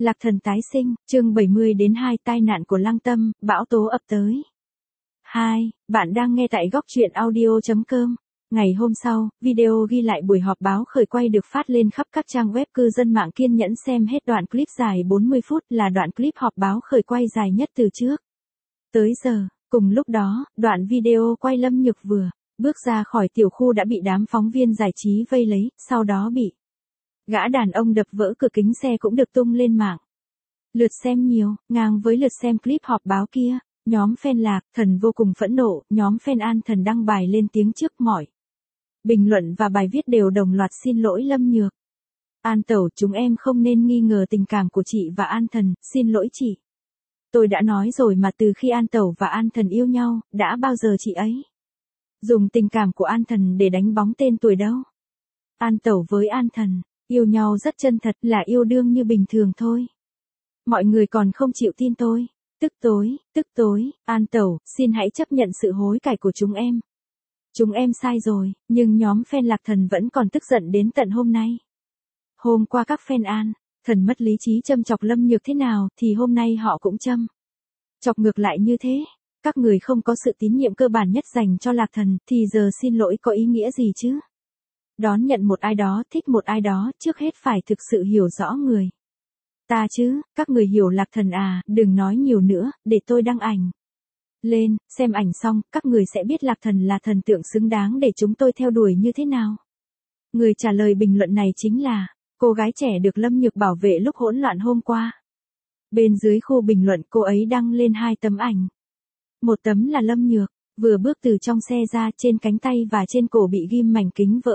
Lạc Thần tái sinh, chương 70 đến 2 tai nạn của Lăng Tâm, bão tố ập tới. 2. Bạn đang nghe tại góc truyện audio.com. Ngày hôm sau, video ghi lại buổi họp báo khởi quay được phát lên khắp các trang web, cư dân mạng kiên nhẫn xem hết đoạn clip dài 40 phút, là đoạn clip họp báo khởi quay dài nhất từ trước tới giờ. Cùng lúc đó, đoạn video quay Lâm Nhược vừa bước ra khỏi tiểu khu đã bị đám phóng viên giải trí vây lấy, sau đó bị gã đàn ông đập vỡ cửa kính xe cũng được tung lên mạng. Lượt xem nhiều, ngang với lượt xem clip họp báo kia. Nhóm fan Lạc Thần vô cùng phẫn nộ, nhóm fan An Thần đăng bài lên tiếng trước mọi bình luận và bài viết đều đồng loạt xin lỗi Lâm Nhược. An Tẩu, chúng em không nên nghi ngờ tình cảm của chị và An Thần, xin lỗi chị. Tôi đã nói rồi mà, từ khi An Tẩu và An Thần yêu nhau, đã bao giờ chị ấy dùng tình cảm của An Thần để đánh bóng tên tuổi đâu. An Tẩu với An Thần yêu nhau rất chân thật, là yêu đương như bình thường thôi. Mọi người còn không chịu tin tôi. Tức tối, An Tẩu, xin hãy chấp nhận sự hối cải của chúng em. Chúng em sai rồi, nhưng nhóm fan Lạc Thần vẫn còn tức giận đến tận hôm nay. Hôm qua các fan An Thần mất lý trí châm chọc Lâm Nhược thế nào, thì hôm nay họ cũng châm chọc ngược lại như thế. Các người không có sự tín nhiệm cơ bản nhất dành cho Lạc Thần, thì giờ xin lỗi có ý nghĩa gì chứ? Đón nhận một ai đó, thích một ai đó, trước hết phải thực sự hiểu rõ người ta chứ. Các người hiểu Lạc Thần à? Đừng nói nhiều nữa, để tôi đăng ảnh lên, xem ảnh xong, các người sẽ biết Lạc Thần là thần tượng xứng đáng để chúng tôi theo đuổi như thế nào. Người trả lời bình luận này chính là cô gái trẻ được Lâm Nhược bảo vệ lúc hỗn loạn hôm qua. Bên dưới khu bình luận, cô ấy đăng lên 2 tấm ảnh. Một tấm là Lâm Nhược vừa bước từ trong xe ra, trên cánh tay và trên cổ bị ghim mảnh kính vỡ,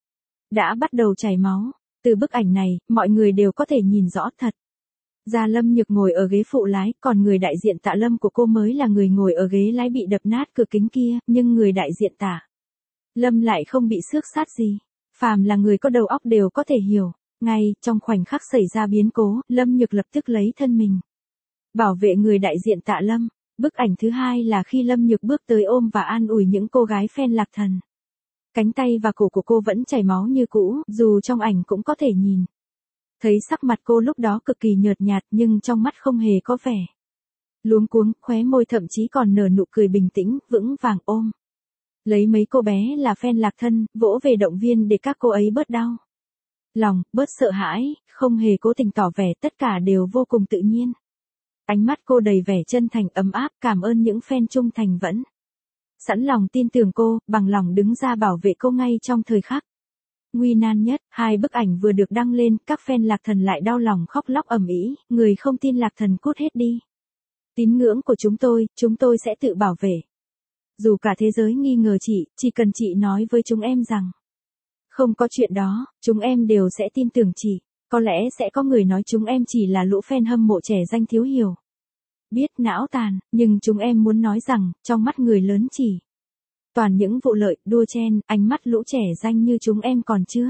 đã bắt đầu chảy máu. Từ bức ảnh này, mọi người đều có thể nhìn rõ thật ra Lâm Nhược ngồi ở ghế phụ lái, còn người đại diện Tạ Lâm của cô mới là người ngồi ở ghế lái bị đập nát cửa kính kia, nhưng người đại diện Tạ Lâm lại không bị xước sát gì. Phàm là người có đầu óc đều có thể hiểu. Ngay trong khoảnh khắc xảy ra biến cố, Lâm Nhược lập tức lấy thân mình bảo vệ người đại diện Tạ Lâm. Bức ảnh thứ hai là khi Lâm Nhược bước tới ôm và an ủi những cô gái fan Lạc Thần. Cánh tay và cổ của cô vẫn chảy máu như cũ, dù trong ảnh cũng có thể nhìn thấy sắc mặt cô lúc đó cực kỳ nhợt nhạt, nhưng trong mắt không hề có vẻ luống cuống, khóe môi thậm chí còn nở nụ cười bình tĩnh, vững vàng ôm lấy mấy cô bé là fan Lạc Thân, vỗ về động viên để các cô ấy bớt đau lòng, bớt sợ hãi, không hề cố tình tỏ vẻ, tất cả đều vô cùng tự nhiên. Ánh mắt cô đầy vẻ chân thành ấm áp, cảm ơn những fan trung thành vẫn sẵn lòng tin tưởng cô, bằng lòng đứng ra bảo vệ cô ngay trong thời khắc nguy nan nhất. 2 bức ảnh vừa được đăng lên, các fan Lạc Thần lại đau lòng khóc lóc ầm ĩ, người không tin Lạc Thần cút hết đi. Tín ngưỡng của chúng tôi sẽ tự bảo vệ. Dù cả thế giới nghi ngờ chị, chỉ cần chị nói với chúng em rằng không có chuyện đó, chúng em đều sẽ tin tưởng chị. Có lẽ sẽ có người nói chúng em chỉ là lũ fan hâm mộ trẻ danh thiếu hiểu biết, não tàn, nhưng chúng em muốn nói rằng, trong mắt người lớn chỉ toàn những vụ lợi, đua chen, ánh mắt lũ trẻ danh như chúng em còn chưa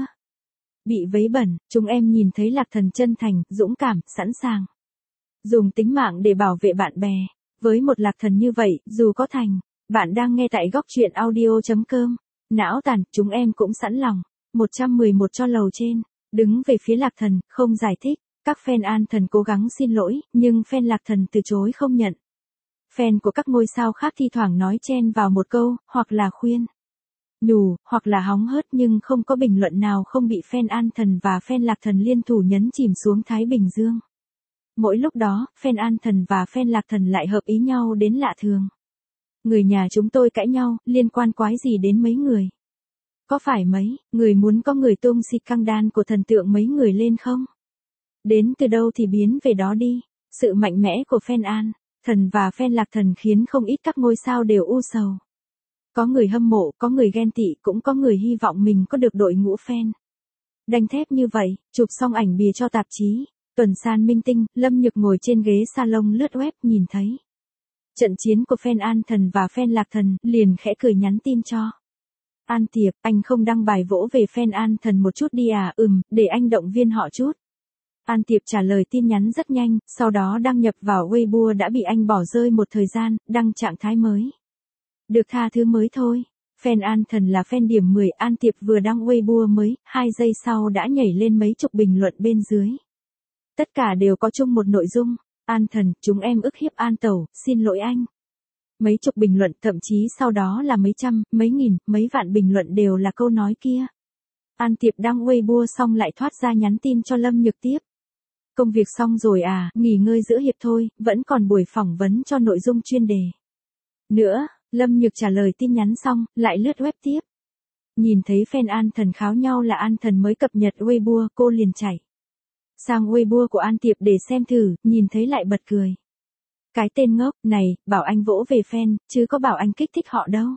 bị vấy bẩn. Chúng em nhìn thấy Lạc Thần chân thành, dũng cảm, sẵn sàng dùng tính mạng để bảo vệ bạn bè. Với một Lạc Thần như vậy, dù có thành. Bạn đang nghe tại góc truyện audio.com. Não tàn, chúng em cũng sẵn lòng 111 cho lầu trên, đứng về phía Lạc Thần, không giải thích. Các fan An Thần cố gắng xin lỗi, nhưng fan Lạc Thần từ chối không nhận. Fan của các ngôi sao khác thi thoảng nói chen vào một câu, hoặc là khuyên nhủ, hoặc là hóng hớt, nhưng không có bình luận nào không bị fan An Thần và fan Lạc Thần liên thủ nhấn chìm xuống Thái Bình Dương. Mỗi lúc đó, fan An Thần và fan Lạc Thần lại hợp ý nhau đến lạ thường. Người nhà chúng tôi cãi nhau, liên quan quái gì đến mấy người? Có phải mấy người muốn có người tung xịt căng đan của thần tượng mấy người lên không? Đến từ đâu thì biến về đó đi. Sự mạnh mẽ của fan An Thần và fan Lạc Thần khiến không ít các ngôi sao đều u sầu. Có người hâm mộ, có người ghen tị, cũng có người hy vọng mình có được đội ngũ fan đanh thép như vậy. Chụp xong ảnh bìa cho tạp chí Tuần San Minh Tinh, Lâm Nhược ngồi trên ghế salon lướt web, nhìn thấy trận chiến của fan An Thần và fan Lạc Thần, liền khẽ cười nhắn tin cho An Tiệp, anh không đăng bài vỗ về fan An Thần một chút đi à? Để anh động viên họ chút. An Tiệp trả lời tin nhắn rất nhanh, sau đó đăng nhập vào Weibo đã bị anh bỏ rơi một thời gian, đăng trạng thái mới. Được tha thứ mới thôi. Fan An Thần là fan điểm 10, An Tiệp vừa đăng Weibo mới, 2 giây sau đã nhảy lên mấy chục bình luận bên dưới. Tất cả đều có chung một nội dung. An thần, chúng em ức hiếp An tẩu, xin lỗi anh. Mấy chục bình luận, thậm chí sau đó là mấy trăm, mấy nghìn, mấy vạn bình luận đều là câu nói kia. An Tiệp đăng Weibo xong lại thoát ra nhắn tin cho Lâm Nhược tiếp. Công việc xong rồi à, nghỉ ngơi giữa hiệp thôi, vẫn còn buổi phỏng vấn cho nội dung chuyên đề. Nữa, Lâm Nhược trả lời tin nhắn xong, lại lướt web tiếp. Nhìn thấy fan An thần kháo nhau là An thần mới cập nhật Weibo, cô liền chạy sang Weibo của An Tiệp để xem thử, nhìn thấy lại bật cười. Cái tên ngốc này, bảo anh vỗ về fan, chứ có bảo anh kích thích họ đâu.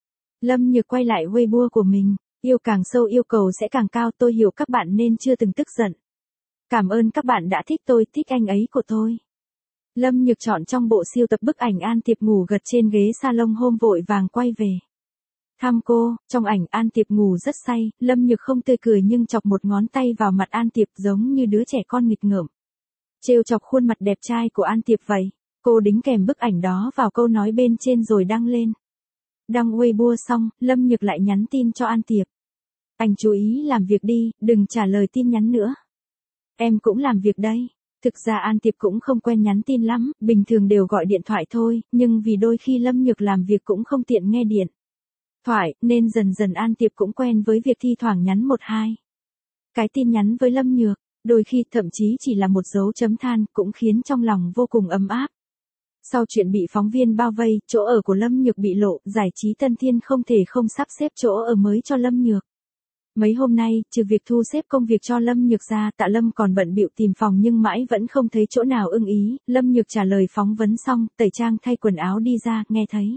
Lâm Nhược quay lại Weibo của mình, yêu càng sâu yêu cầu sẽ càng cao, tôi hiểu các bạn nên chưa từng tức giận. Cảm ơn các bạn đã thích tôi, thích anh ấy của tôi. Lâm Nhược chọn trong bộ siêu tập bức ảnh An Tiệp ngủ gật trên ghế salon hôm vội vàng quay về thăm cô, trong ảnh An Tiệp ngủ rất say, Lâm Nhược không tươi cười nhưng chọc một ngón tay vào mặt An Tiệp giống như đứa trẻ con nghịch ngợm. Trêu chọc khuôn mặt đẹp trai của An Tiệp vậy. Cô đính kèm bức ảnh đó vào câu nói bên trên rồi đăng lên. Đăng Weibo xong, Lâm Nhược lại nhắn tin cho An Tiệp. Anh chú ý làm việc đi, đừng trả lời tin nhắn nữa. Em cũng làm việc đây. Thực ra An Tiệp cũng không quen nhắn tin lắm, bình thường đều gọi điện thoại thôi, nhưng vì đôi khi Lâm Nhược làm việc cũng không tiện nghe điện thoại, nên dần dần An Tiệp cũng quen với việc thi thoảng nhắn một hai cái tin nhắn với Lâm Nhược, đôi khi thậm chí chỉ là một dấu chấm than cũng khiến trong lòng vô cùng ấm áp. Sau chuyện bị phóng viên bao vây, chỗ ở của Lâm Nhược bị lộ, giải trí Tân Thiên không thể không sắp xếp chỗ ở mới cho Lâm Nhược. Mấy hôm nay, trừ việc thu xếp công việc cho Lâm Nhược ra, Tạ Lâm còn bận bịu tìm phòng nhưng mãi vẫn không thấy chỗ nào ưng ý. Lâm Nhược trả lời phỏng vấn xong, tẩy trang thay quần áo đi ra, nghe thấy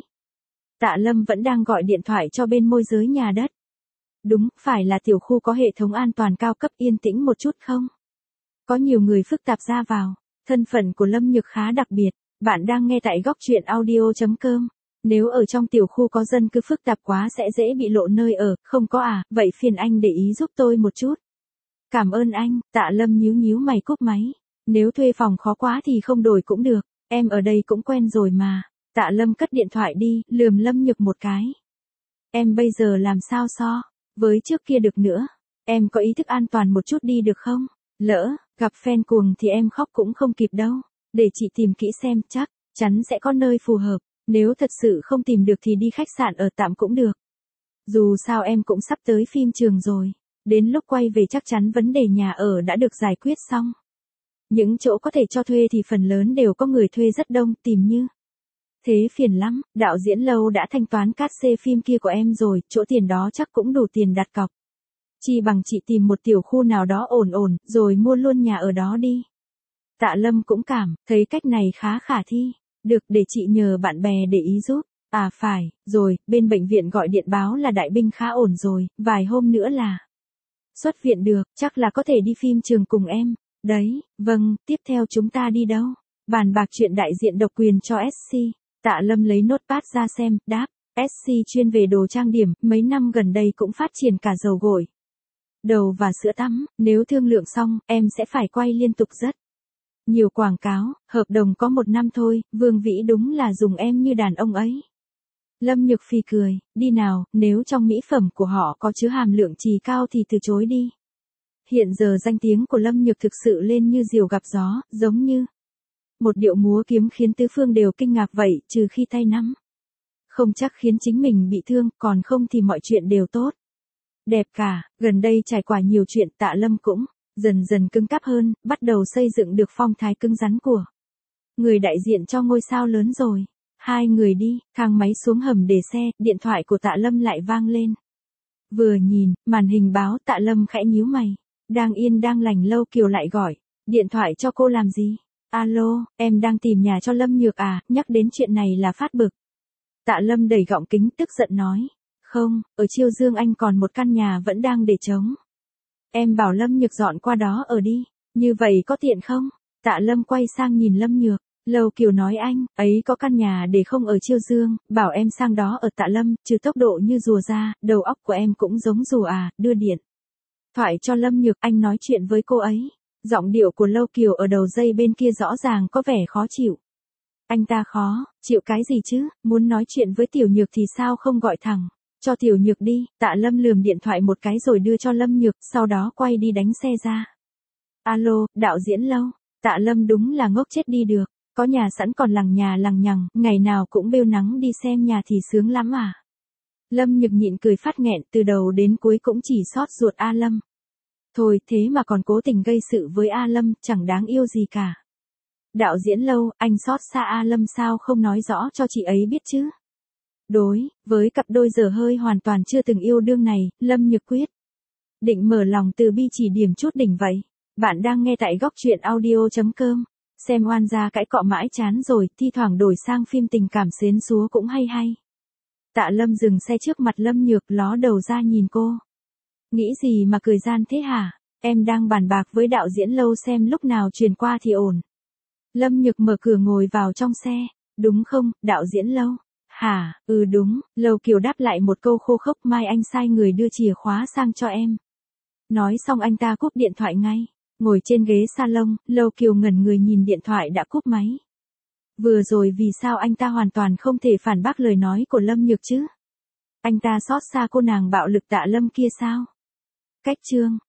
Tạ Lâm vẫn đang gọi điện thoại cho bên môi giới nhà đất. Đúng, phải là tiểu khu có hệ thống an toàn cao cấp, yên tĩnh một chút không? Có nhiều người phức tạp ra vào. Thân phận của Lâm Nhược khá đặc biệt. Bạn đang nghe tại góc truyện audio.com. Nếu ở trong tiểu khu có dân cư phức tạp quá sẽ dễ bị lộ nơi ở, không có à, vậy phiền anh để ý giúp tôi một chút. Cảm ơn anh, Tạ Lâm nhíu nhíu mày cúp máy. Nếu thuê phòng khó quá thì không đổi cũng được, em ở đây cũng quen rồi mà. Tạ Lâm cất điện thoại đi, lườm Lâm Nhược một cái. Em bây giờ làm sao so với trước kia được nữa, em có ý thức an toàn một chút đi được không? Lỡ gặp fan cuồng thì em khóc cũng không kịp đâu. Để chị tìm kỹ xem, chắc chắn sẽ có nơi phù hợp. Nếu thật sự không tìm được thì đi khách sạn ở tạm cũng được. Dù sao em cũng sắp tới phim trường rồi. Đến lúc quay về chắc chắn vấn đề nhà ở đã được giải quyết xong. Những chỗ có thể cho thuê thì phần lớn đều có người thuê rất đông, tìm như thế phiền lắm. Đạo diễn Lâu đã thanh toán cát xê phim kia của em rồi, chỗ tiền đó chắc cũng đủ tiền đặt cọc. Chỉ bằng chị tìm một tiểu khu nào đó ổn ổn, rồi mua luôn nhà ở đó đi. Tạ Lâm cũng cảm thấy cách này khá khả thi. Được, để chị nhờ bạn bè để ý giúp. À phải, rồi, bên bệnh viện gọi điện báo là Đại Binh khá ổn rồi, vài hôm nữa là xuất viện được, chắc là có thể đi phim trường cùng em. Đấy, vâng, tiếp theo chúng ta đi đâu? Bàn bạc chuyện đại diện độc quyền cho SC. Tạ Lâm lấy notepad ra xem, đáp, SC chuyên về đồ trang điểm, mấy năm gần đây cũng phát triển cả dầu gội đầu và sữa tắm, nếu thương lượng xong, em sẽ phải quay liên tục rất nhiều quảng cáo, hợp đồng có 1 năm thôi, Vương Vĩ đúng là dùng em như đàn ông ấy. Lâm Nhược phì cười, đi nào, nếu trong mỹ phẩm của họ có chứa hàm lượng chì cao thì từ chối đi. Hiện giờ danh tiếng của Lâm Nhược thực sự lên như diều gặp gió, giống như một điệu múa kiếm khiến tứ phương đều kinh ngạc vậy, trừ khi tay nắm không chắc khiến chính mình bị thương, còn không thì mọi chuyện đều tốt đẹp cả. Gần đây trải qua nhiều chuyện, Tạ Lâm cũng dần dần cứng cáp hơn, bắt đầu xây dựng được phong thái cứng rắn của người đại diện cho ngôi sao lớn rồi. Hai người đi, thang máy xuống hầm để xe, điện thoại của Tạ Lâm lại vang lên. Vừa nhìn, màn hình báo, Tạ Lâm khẽ nhíu mày. Đang yên đang lành Lâu Kiều lại gọi. Điện thoại cho cô làm gì? Alo, em đang tìm nhà cho Lâm Nhược à, nhắc đến chuyện này là phát bực. Tạ Lâm đẩy gọng kính tức giận nói. Không, ở Chiêu Dương anh còn một căn nhà vẫn đang để trống. Em bảo Lâm Nhược dọn qua đó ở đi, như vậy có tiện không? Tạ Lâm quay sang nhìn Lâm Nhược, Lâu Kiều nói anh, ấy có căn nhà để không ở Chiêu Dương, bảo em sang đó ở. Tạ Lâm, trừ tốc độ như rùa ra, đầu óc của em cũng giống rùa à, đưa điện thoại cho Lâm Nhược, anh nói chuyện với cô ấy. Giọng điệu của Lâu Kiều ở đầu dây bên kia rõ ràng có vẻ khó chịu. Anh ta khó chịu cái gì chứ, muốn nói chuyện với Tiểu Nhược thì sao không gọi thẳng cho Tiểu Nhược đi. Tạ Lâm lườm điện thoại một cái rồi đưa cho Lâm Nhược, sau đó quay đi đánh xe ra. Alo, đạo diễn Lâu. Tạ Lâm đúng là ngốc chết đi được, có nhà sẵn còn lằng nhà lằng nhằng, ngày nào cũng bêu nắng đi xem nhà thì sướng lắm à. Lâm Nhược nhịn cười phát nghẹn, từ đầu đến cuối cũng chỉ xót ruột A Lâm. Thôi thế mà còn cố tình gây sự với A Lâm, chẳng đáng yêu gì cả. Đạo diễn Lâu, anh xót xa A Lâm sao không nói rõ cho chị ấy biết chứ? Đối với cặp đôi dở hơi hoàn toàn chưa từng yêu đương này, Lâm Nhược quyết định mở lòng từ bi chỉ điểm chút đỉnh vậy. Bạn đang nghe tại góc truyện audio.com. Xem oan gia cãi cọ mãi chán rồi, thi thoảng đổi sang phim tình cảm xến xúa cũng hay hay. Tạ Lâm dừng xe trước mặt Lâm Nhược, ló đầu ra nhìn cô. Nghĩ gì mà cười gian thế hả? Em đang bàn bạc với đạo diễn Lâu xem lúc nào truyền qua thì ổn. Lâm Nhược mở cửa ngồi vào trong xe. Đúng không, đạo diễn Lâu? Hả, đúng, Lâu Kiều đáp lại một câu khô khốc, mai anh sai người đưa chìa khóa sang cho em. Nói xong anh ta cúp điện thoại ngay. Ngồi trên ghế salon, Lâu Kiều ngẩn người nhìn điện thoại đã cúp máy. Vừa rồi vì sao anh ta hoàn toàn không thể phản bác lời nói của Lâm Nhược chứ? Anh ta xót xa cô nàng bạo lực Tạ Lâm kia sao? Cách chương